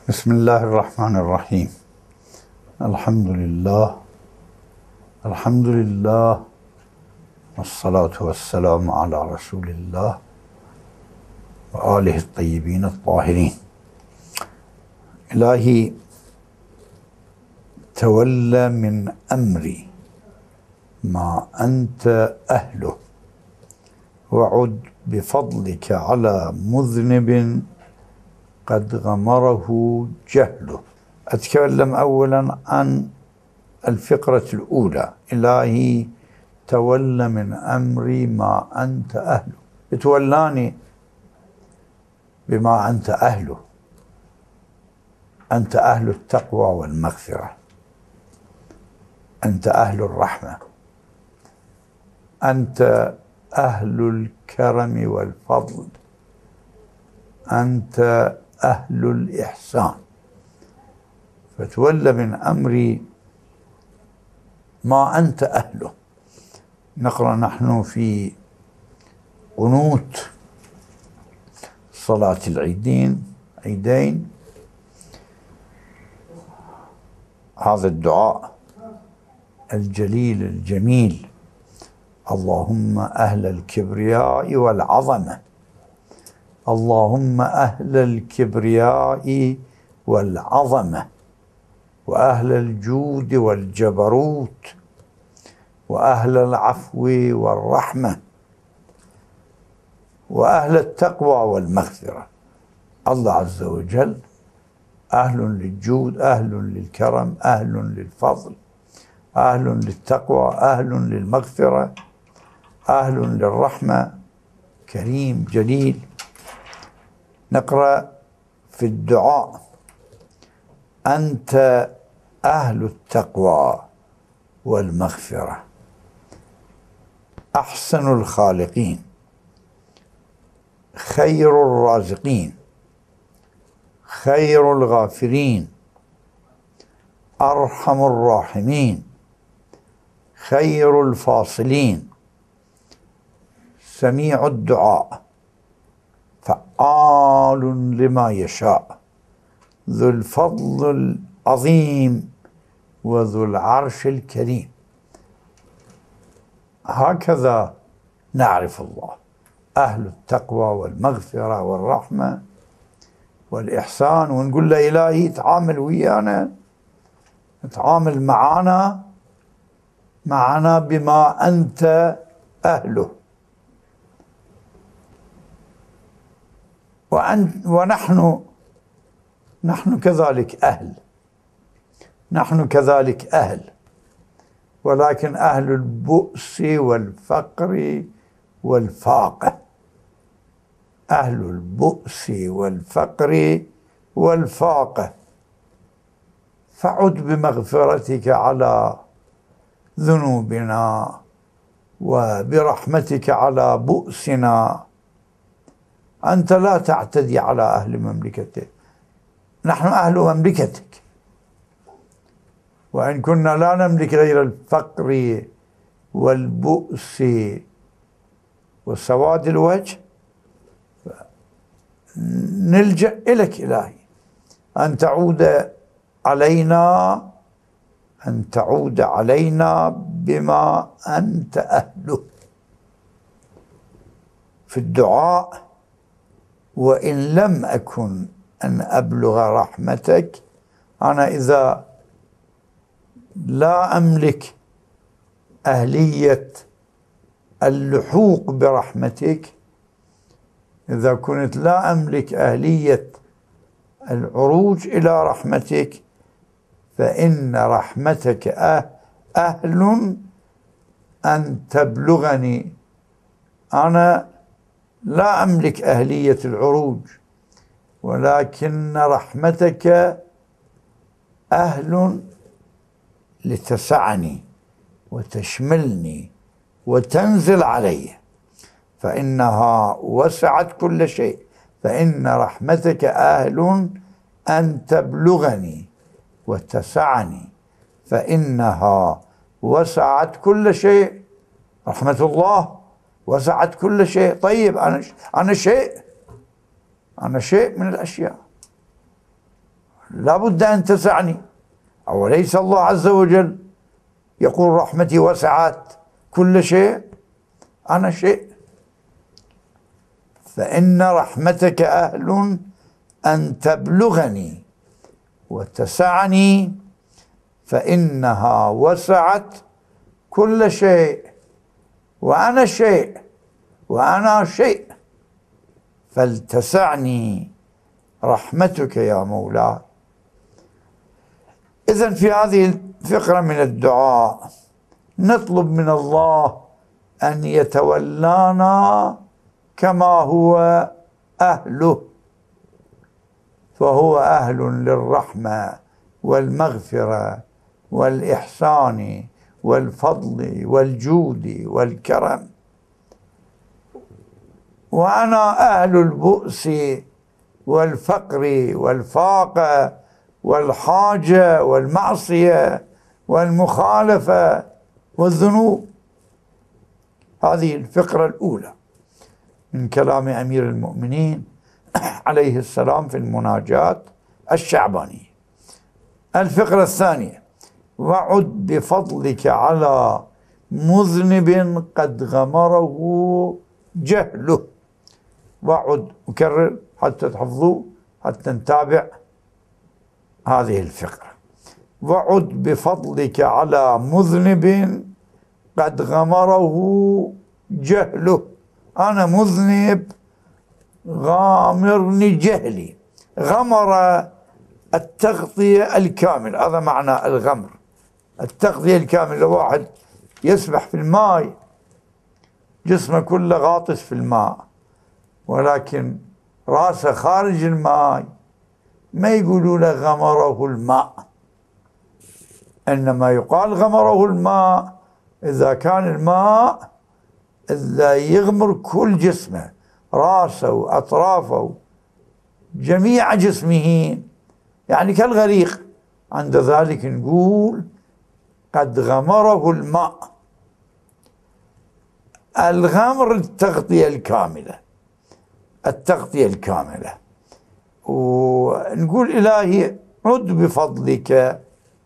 بسم الله الرحمن الرحيم. الحمد لله والصلاة والسلام على رسول الله وآله الطيبين الطاهرين. إلهي تولى من أمري ما أنت أهله، وعد بفضلك على مذنب قد غمره جهله. أتكلم أولا عن الفقرة الأولى. إلهي تولى من أمري ما أنت أهله، بتولاني بما أنت أهله. أنت أهل التقوى والمغفرة، أنت أهل الرحمة، أنت أهل الكرم والفضل، أنت أهل الإحسان. فتولى من أمري ما أنت أهله. نقرأ نحن في قنوت صلاة العيدين هذا الدعاء الجليل الجميل: اللهم أهل الكبرياء والعظمة، اللهم أهل الكبرياء والعظمة، وأهل الجود والجبروت، وأهل العفو والرحمة، وأهل التقوى والمغفرة. الله عز وجل أهل للجود، أهل للكرم، أهل للفضل، أهل للتقوى، أهل للمغفرة، أهل للرحمة، كريم جليل. نقرأ في الدعاء: أنت أهل التقوى والمغفرة، أحسن الخالقين، خير الرازقين، خير الغافرين، أرحم الراحمين، خير الفاصلين، سميع الدعاء، فعال لما يشاء، ذو الفضل العظيم، وذو العرش الكريم. هكذا نعرف الله: أهل التقوى والمغفرة والرحمة والإحسان. ونقول له: إلهي تعامل ويانا، تعامل معنا بما أنت أهله. ونحن كذلك أهل، نحن كذلك أهل، ولكن أهل البؤس والفقر والفاقة، أهل البؤس والفقر والفاقة. فعد بمغفرتك على ذنوبنا، وبرحمتك على بؤسنا. أنت لا تعتدي على أهل مملكتك، نحن أهل مملكتك، وإن كنا لا نملك غير الفقر والبؤس وسواد الوجه، نلجأ إليك إلهي أن تعود علينا بما أنت أهله. في الدعاء: وإن لم أكن أن أبلغ رحمتك، أنا إذا لا أملك أهلية اللحوق برحمتك، إذا كنت لا أملك أهلية العروج إلى رحمتك، فإن رحمتك أهل أن تبلغني. أنا لا أملك أهلية العروج، ولكن رحمتك أهل لتسعني وتشملني وتنزل علي، فإنها وسعت كل شيء. فإن رحمتك أهل أن تبلغني وتسعني، فإنها وسعت كل شيء. رحمة الله وسعت كل شيء. طيب أنا شيء من الأشياء، لا بد أن تسعني. أوليس الله عز وجل يقول رحمتي وسعت كل شيء؟ أنا شيء، فإن رحمتك أهل أن تبلغني وتسعني، فإنها وسعت كل شيء، وأنا شيء، وأنا شيء، فلتسعني رحمتك يا مولاي. إذن في هذه الفقرة من الدعاء نطلب من الله أن يتولانا كما هو أهله، فهو أهل للرحمة والمغفرة والإحسان والفضل والجود والكرم، وأنا أهل البؤس والفقر والفاقة والحاجة والمعصية والمخالفة والذنوب. هذه الفقرة الأولى من كلام أمير المؤمنين عليه السلام في المناجاة الشعبانية. الفقرة الثانية: وعد بفضلك على مذنب قد غمره جهله. وعد، أكرر حتى تحفظوا، حتى نتابع هذه الفقرة. وعد بفضلك على مذنب قد غمره جهله. أنا مذنب غامرني جهلي. غمر التغطية الكامل، هذا معنى الغمر، التغطية الكامل. لو واحد يسبح في الماء جسمه كله غاطس في الماء ولكن راسه خارج الماء، ما يقولوا له غمره الماء، إنما يقال غمره الماء إذا كان الماء إذا يغمر كل جسمه، راسه وأطرافه جميع جسمه، يعني كالغريق. عند ذلك نقول قد غمره الماء. الغمر التغطية الكاملة، التغطية الكاملة. ونقول إلهي عد بفضلك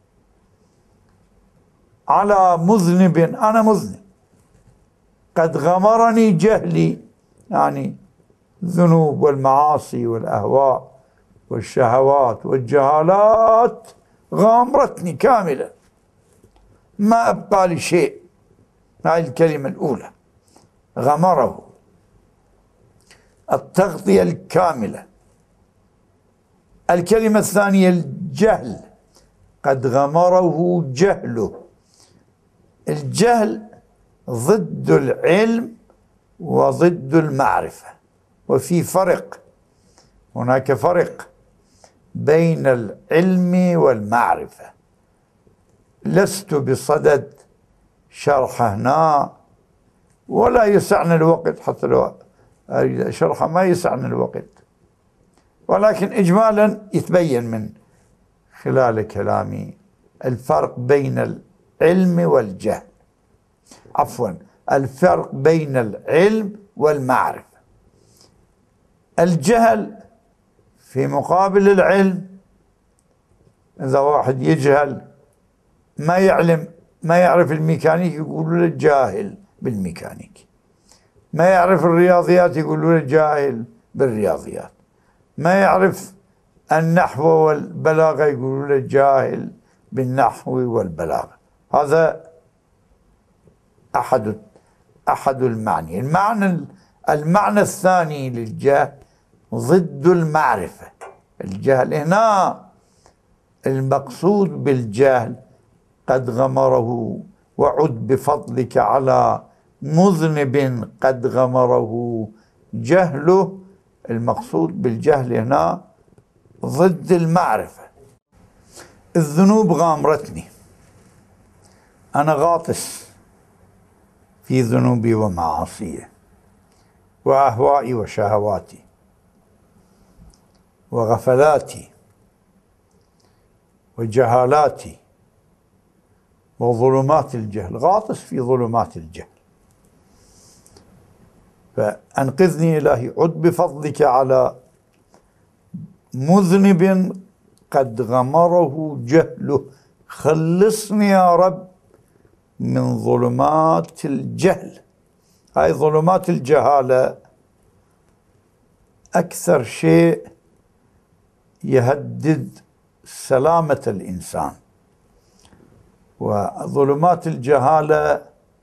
على مذنب، أنا مذنب قد غمرني جهلي، يعني الذنوب والمعاصي والأهواء والشهوات والجهالات غامرتني كاملة، ما أبقى لي شيء. هاي الكلمة الأولى، غمره، التغطية الكاملة. الكلمة الثانية الجهل، قد غمره جهله. الجهل ضد العلم وضد المعرفة، وفي فرق، هناك فرق بين العلم والمعرفة. لست بصدد شرح هنا، ولا يسعنا الوقت، حتى لو شرحه ما يسعنا الوقت، ولكن إجمالا يتبين من خلال كلامي الفرق بين العلم والجهل، عفوا الفرق بين العلم والمعرفة. الجهل في مقابل العلم. إذا واحد يجهل ما يعرف الميكانيك يقولوا له جاهل بالميكانيك، ما يعرف الرياضيات يقولوا له جاهل بالرياضيات، ما يعرف النحو والبلاغة يقولوا له جاهل بالنحو والبلاغة. هذا أحد المعني. المعنى الثاني للجهل ضد المعرفة. الجهل هنا المقصود بالجهل قد غمره، وعد بفضلك على مذنب قد غمره جهله. المقصود بالجهل هنا ضد المعرفة. الذنوب غامرتني، أنا غاطس في ذنوبي ومعاصي وأهوائي وشهواتي وغفلاتي وجهالاتي وظلمات الجهل، غاطس في ظلمات الجهل. فأنقذني إلهي، عد بفضلك على مذنب قد غمره جهله. خلصني يا رب من ظلمات الجهل. هاي ظلمات الجهالة أكثر شيء يهدد سلامة الإنسان، وظلمات الجهالة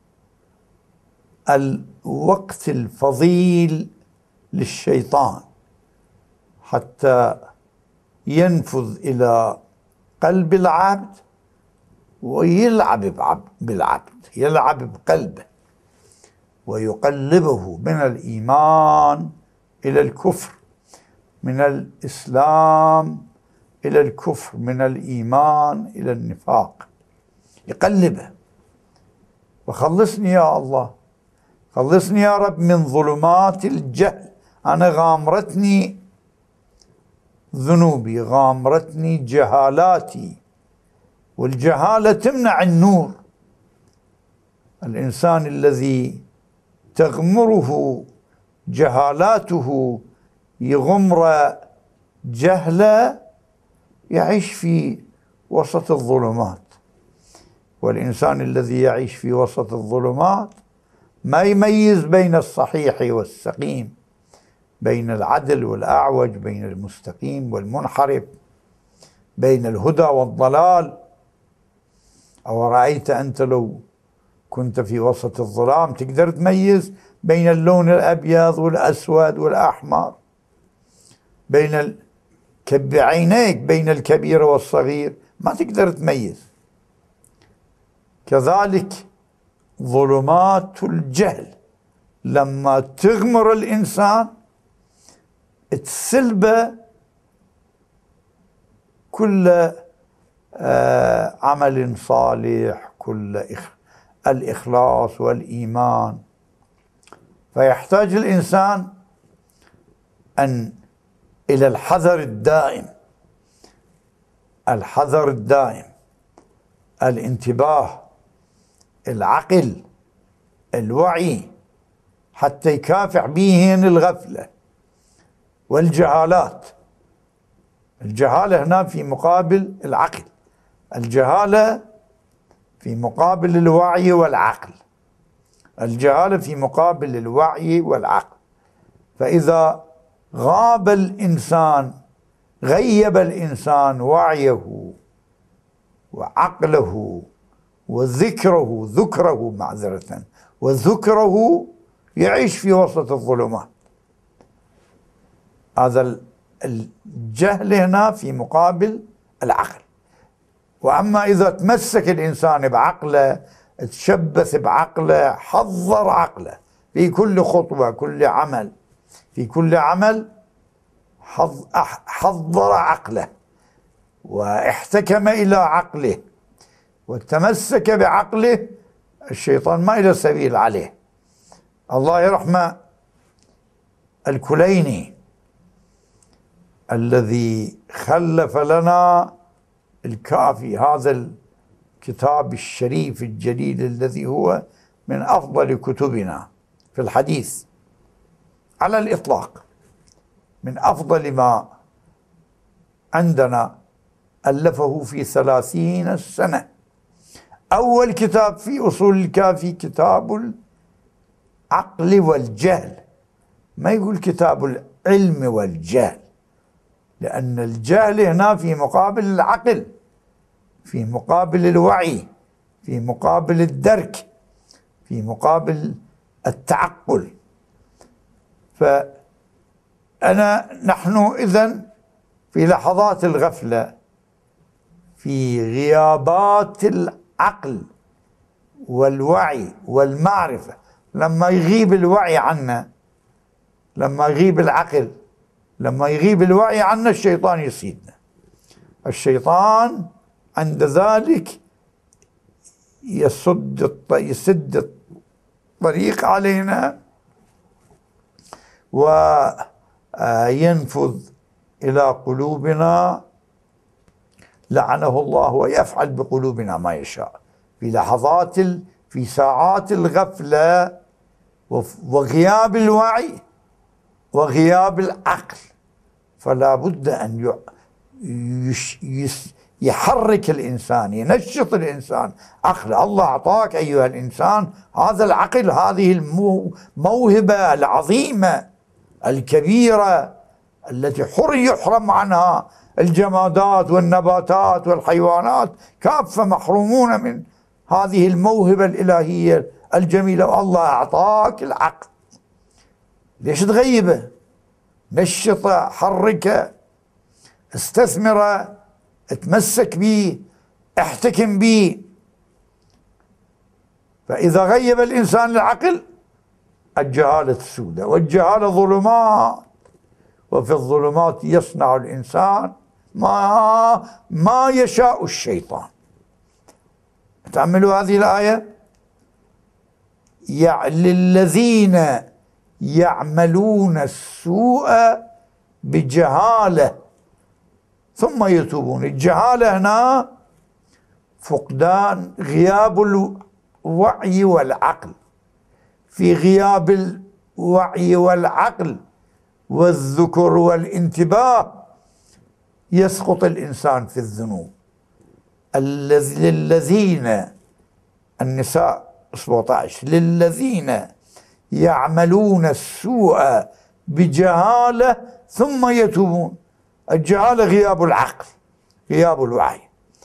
الوقت الفضيل للشيطان حتى ينفذ إلى قلب العبد ويلعب بالعبد، يلعب بقلبه ويقلبه من الإيمان إلى الكفر، من الإسلام إلى الكفر، من الإيمان إلى النفاق، يقلبه. وخلصني يا الله، خلصني يا رب من ظلمات الجهل. أنا غامرتني ذنوبي، غامرتني جهالاتي، والجهالة تمنع النور. الإنسان الذي تغمره جهالاته، يغمر جهله، يعيش في وسط الظلمات. والإنسان الذي يعيش في وسط الظلمات ما يميز بين الصحيح والسقيم، بين العدل والأعوج، بين المستقيم والمنحرف، بين الهدى والضلال. أو رأيت أنت لو كنت في وسط الظلام تقدر تميز بين اللون الأبيض والأسود والأحمر، بين بعينيك، بين الكبير والصغير، ما تقدر تميز. كذلك ظلمات الجهل لما تغمر الإنسان تسلبه كل عمل صالح، كل الإخلاص والإيمان. فيحتاج الإنسان إلى الحذر الدائم، الحذر الدائم، الانتباه، العقل، الوعي، حتى يكافح بهن الغفلة والجهالات. الجهالة هنا في مقابل العقل، الجهالة في مقابل الوعي والعقل، الجهالة في مقابل الوعي والعقل. فإذا غاب الإنسان، غيب الإنسان وعيه وعقله ذكره معذرة وذكره، يعيش في وسط الظلمات. هذا الجهل هنا في مقابل العقل. وأما إذا تمسك الإنسان بعقله، تشبث بعقله، حضر عقله في كل خطوة، كل عمل، في كل عمل حضر عقله واحتكم إلى عقله وتمسك بعقله، الشيطان ما له سبيل عليه. الله يرحم الكليني الذي خلف لنا الكافي، هذا الكتاب الشريف الجليل الذي هو من أفضل كتبنا في الحديث على الإطلاق، من أفضل ما عندنا. ألفه في 30 سنة. أول كتاب في أصول الكافي كتاب العقل والجهل، ما يقول كتاب العلم والجهل، لأن الجهل هنا في مقابل العقل، في مقابل الوعي، في مقابل الدرك، في مقابل التعقل. نحن إذن في لحظات الغفلة، في غيابات العقل والوعي والمعرفة. لما يغيب الوعي عنا، لما يغيب العقل، لما يغيب الوعي عنا، الشيطان يصيدنا. الشيطان عند ذلك يسد الطريق علينا وينفذ إلى قلوبنا لعنه الله، ويفعل بقلوبنا ما يشاء في لحظات، في ساعات الغفلة وغياب الوعي وغياب العقل. فلا بد أن يحرك الإنسان، ينشط الإنسان عقله. الله أعطاك أيها الإنسان هذا العقل، هذه الموهبة العظيمة الكبيرة التي يحرم عنها الجمادات والنباتات والحيوانات كافة، محرومون من هذه الموهبة الإلهية الجميلة. والله أعطاك العقل، ليش تغيبه؟ نشطه، حركه، استثمره، اتمسك به، احتكم به. فإذا غيب الإنسان العقل الجهالة السوداء، والجهالة ظلمات، وفي الظلمات يصنع الإنسان ما يشاء الشيطان. تأملوا هذه الآية: للذين يعملون السوء بجهالة ثم يتوبون. الجهالة هنا فقدان، غياب الوعي والعقل. في غياب الوعي والعقل والذكر والانتباه يسقط الإنسان في الذنوب. للذين، النساء 17، للذين يعملون السوء بجهالة ثم يتوبون. الجهالة غياب العقل، غياب الوعي.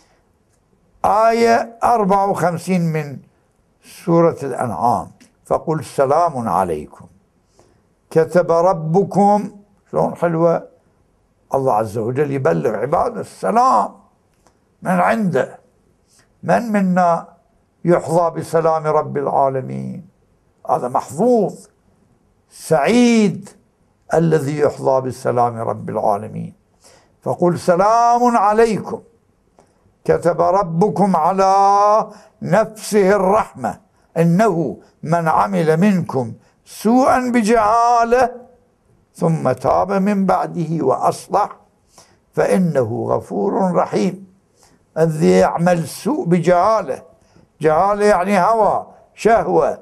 آية 54 من سورة الأنعام: فقل سلام عليكم كتب ربكم. شلون حلوة! الله عز وجل يبلغ عباده السلام من عنده. من منا يحظى بسلام رب العالمين؟ هذا محظوظ سعيد الذي يحظى بسلام رب العالمين. فقل سلام عليكم كتب ربكم على نفسه الرحمة إنه من عمل منكم سوءا بجهالة ثم تاب من بعده وأصلح فإنه غفور رحيم. الذي يعمل سوء بجهالة، جهالة يعني هوى، شهوة،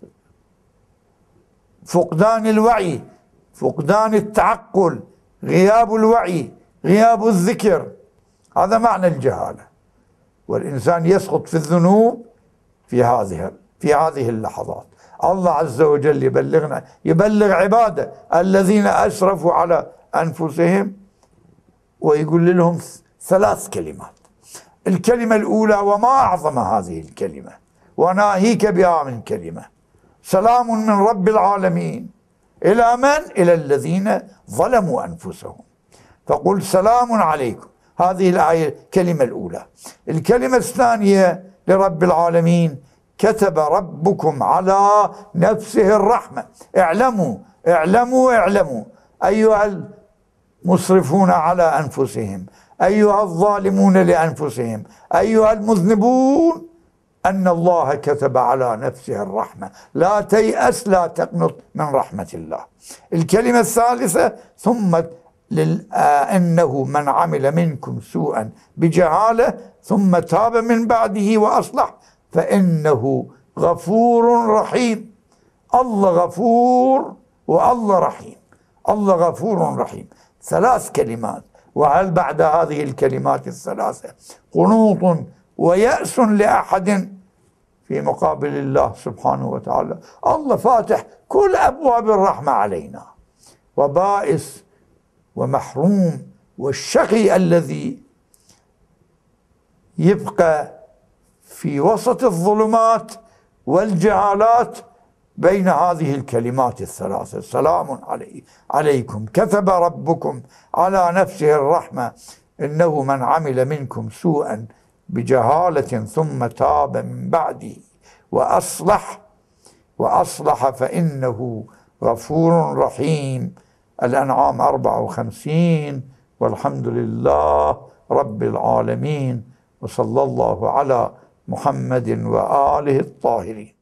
فقدان الوعي، فقدان التعقل، غياب الوعي، غياب الذكر، هذا معنى الجهالة. والإنسان يسقط في الذنوب في هذه اللحظات. الله عز وجل يبلغ عباده الذين أسرفوا على أنفسهم، ويقول لهم 3 كلمات. الكلمة الأولى: وما أعظم هذه الكلمة وناهيك بها من كلمة، سلام من رب العالمين. إلى من؟ إلى الذين ظلموا أنفسهم. فقل سلام عليكم، هذه الآية الكلمة الأولى. الكلمة الثانية لرب العالمين: كتب ربكم على نفسه الرحمة. اعلموا اعلموا اعلموا أيها المسرفون على أنفسهم، أيها الظالمون لأنفسهم، أيها المذنبون، أن الله كتب على نفسه الرحمة. لا تيأس، لا تقنط من رحمة الله. الكلمة الثالثة: ثم إنه من عمل منكم سوءا بجهالة ثم تاب من بعده وأصلح فإنه غفور رحيم. الله غفور والله رحيم. الله غفور رحيم، 3 كلمات. وهل بعد هذه الكلمات ال3 قنوط ويأس لأحد في مقابل الله سبحانه وتعالى؟ الله فاتح كل أبواب الرحمة علينا، وبائس ومحروم والشقي الذي يبقى في وسط الظلمات والجهالات بين هذه الكلمات ال3: سلام عليكم كتب ربكم على نفسه الرحمة إنه من عمل منكم سوءا بجهالة ثم تاب من بعده وأصلح فإنه غفور رحيم. الأنعام 54. والحمد لله رب العالمين، وصلى الله على محمد وآله الطاهرين.